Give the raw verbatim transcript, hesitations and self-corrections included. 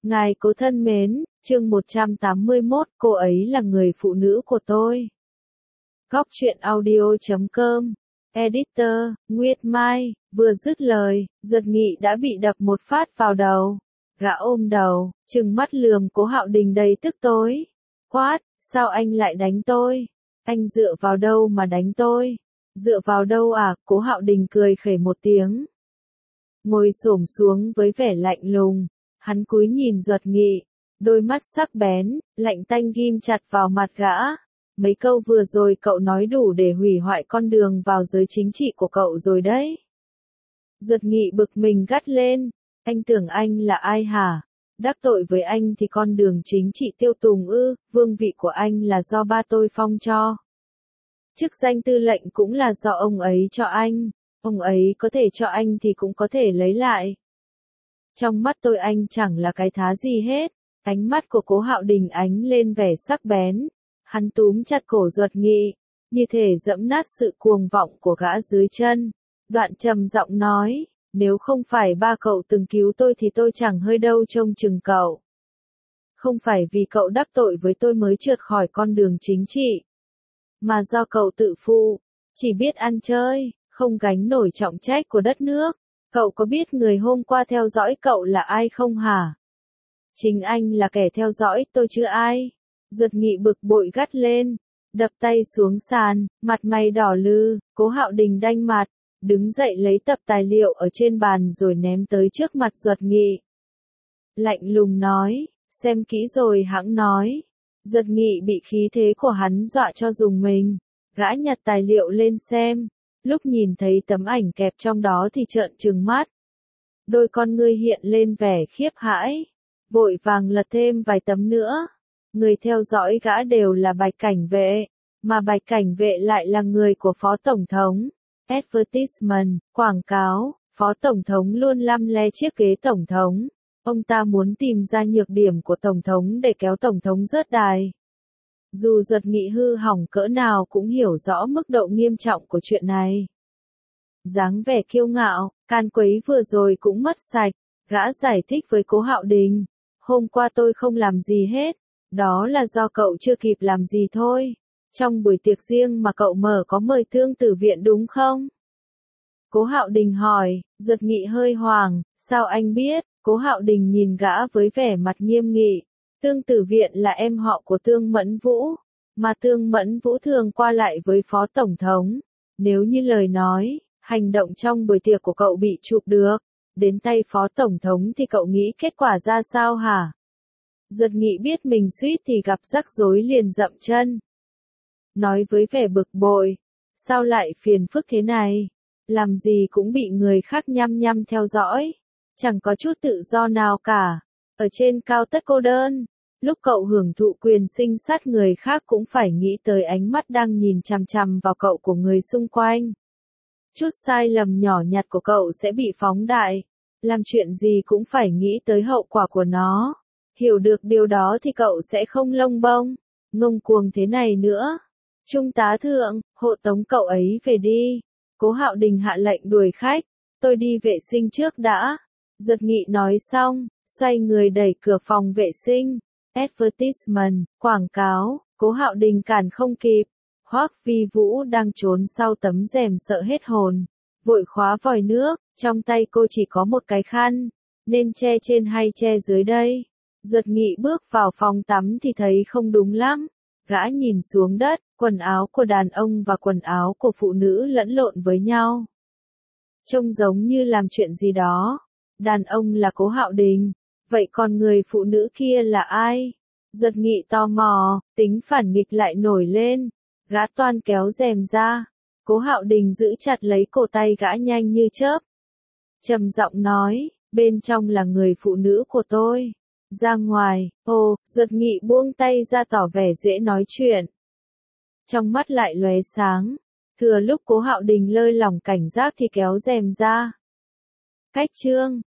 Ngài cố thân mến, chương một trăm tám mươi mốt, cô ấy là người phụ nữ của tôi. Góc truyện audio chấm com, Editor, Nguyệt Mai, vừa dứt lời, Duật Nghị đã bị đập một phát vào đầu. Gã ôm đầu, trừng mắt lườm Cố Hạo Đình đầy tức tối. Quát, sao anh lại đánh tôi? Anh dựa vào đâu mà đánh tôi? Dựa vào đâu à? Cố Hạo Đình cười khẩy một tiếng. Ngồi xổm xuống với vẻ lạnh lùng, hắn cúi nhìn Duật Nghị, đôi mắt sắc bén, lạnh tanh ghim chặt vào mặt gã. Mấy câu vừa rồi cậu nói đủ để hủy hoại con đường vào giới chính trị của cậu rồi đấy. Duật Nghị bực mình gắt lên, anh tưởng anh là ai hả? Đắc tội với anh thì con đường chính trị tiêu tùng ư? Vương vị của anh là do ba tôi phong cho. Chức danh tư lệnh cũng là do ông ấy cho anh. Ông ấy có thể cho anh thì cũng có thể lấy lại. Trong mắt tôi anh chẳng là cái thá gì hết. Ánh mắt của Cố Hạo Đình ánh lên vẻ sắc bén. Hắn túm chặt cổ Duật Nghị, như thể dẫm nát sự cuồng vọng của gã dưới chân. Đoạn trầm giọng nói, nếu không phải ba cậu từng cứu tôi thì tôi chẳng hơi đâu trông chừng cậu. Không phải vì cậu đắc tội với tôi mới trượt khỏi con đường chính trị, mà do cậu tự phụ, chỉ biết ăn chơi, không gánh nổi trọng trách của đất nước. Cậu có biết người hôm qua theo dõi cậu là ai không hả? Chính anh là kẻ theo dõi tôi chứ ai. Duật Nghị bực bội gắt lên, đập tay xuống sàn, mặt mày đỏ lư. Cố Hạo Đình đanh mặt, đứng dậy lấy tập tài liệu ở trên bàn rồi ném tới trước mặt Duật Nghị. Lạnh lùng nói, xem kỹ rồi hẵng nói. Duật Nghị bị khí thế của hắn dọa cho rùng mình, gã nhặt tài liệu lên xem, lúc nhìn thấy tấm ảnh kẹp trong đó thì trợn trừng mắt. Đôi con ngươi hiện lên vẻ khiếp hãi, vội vàng lật thêm vài tấm nữa. Người theo dõi gã đều là Bạch Cảnh Vệ, mà Bạch Cảnh Vệ lại là người của Phó Tổng thống. Advertisement, quảng cáo, Phó Tổng thống luôn lăm le chiếc ghế Tổng thống. Ông ta muốn tìm ra nhược điểm của Tổng thống để kéo Tổng thống rớt đài. Dù Duật Nghị hư hỏng cỡ nào cũng hiểu rõ mức độ nghiêm trọng của chuyện này. Dáng vẻ kiêu ngạo, can quấy vừa rồi cũng mất sạch, gã giải thích với Cố Hạo Đình. Hôm qua tôi không làm gì hết, đó là do cậu chưa kịp làm gì thôi. Trong buổi tiệc riêng mà cậu mở có mời Thương Tử Viện đúng không? Cố Hạo Đình hỏi. Duật Nghị hơi hoảng, sao anh biết? Cố Hạo Đình nhìn gã với vẻ mặt nghiêm nghị. Thương Tử Viện là em họ của Thương Mẫn Vũ, mà Thương Mẫn Vũ thường qua lại với Phó Tổng thống. Nếu như lời nói, hành động trong buổi tiệc của cậu bị chụp được, đến tay Phó Tổng thống thì cậu nghĩ kết quả ra sao hả? Duật Nghị biết mình suýt thì gặp rắc rối liền dậm chân. Nói với vẻ bực bội, sao lại phiền phức thế này? Làm gì cũng bị người khác nhăm nhăm theo dõi, chẳng có chút tự do nào cả. Ở trên cao tất cô đơn, lúc cậu hưởng thụ quyền sinh sát người khác cũng phải nghĩ tới ánh mắt đang nhìn chằm chằm vào cậu của người xung quanh. Chút sai lầm nhỏ nhặt của cậu sẽ bị phóng đại, làm chuyện gì cũng phải nghĩ tới hậu quả của nó. Hiểu được điều đó thì cậu sẽ không lông bông, ngông cuồng thế này nữa. Trung tá thượng, hộ tống cậu ấy về đi. Cố Hạo Đình hạ lệnh đuổi khách. Tôi đi vệ sinh trước đã. Duật Nghị nói xong, xoay người đẩy cửa phòng vệ sinh. Advertisement, quảng cáo. Cố Hạo Đình cản không kịp. Hoắc Vi Vũ đang trốn sau tấm rèm sợ hết hồn, vội khóa vòi nước. Trong tay cô chỉ có một cái khăn, nên che trên hay che dưới đây? Duật Nghị bước vào phòng tắm thì thấy không đúng lắm. Gã nhìn xuống đất, quần áo của đàn ông và quần áo của phụ nữ lẫn lộn với nhau. Trông giống như làm chuyện gì đó. Đàn ông là Cố Hạo Đình, vậy còn người phụ nữ kia là ai? Duật Nghị tò mò, tính phản nghịch lại nổi lên. Gã toan kéo rèm ra. Cố Hạo Đình giữ chặt lấy cổ tay gã nhanh như chớp. Trầm giọng nói, bên trong là người phụ nữ của tôi. Ra ngoài. Ồ, Duật Nghị buông tay ra tỏ vẻ dễ nói chuyện. Trong mắt lại lóe sáng. Thừa lúc Cố Hạo Đình lơi lỏng cảnh giác thì kéo rèm ra. Cách chương,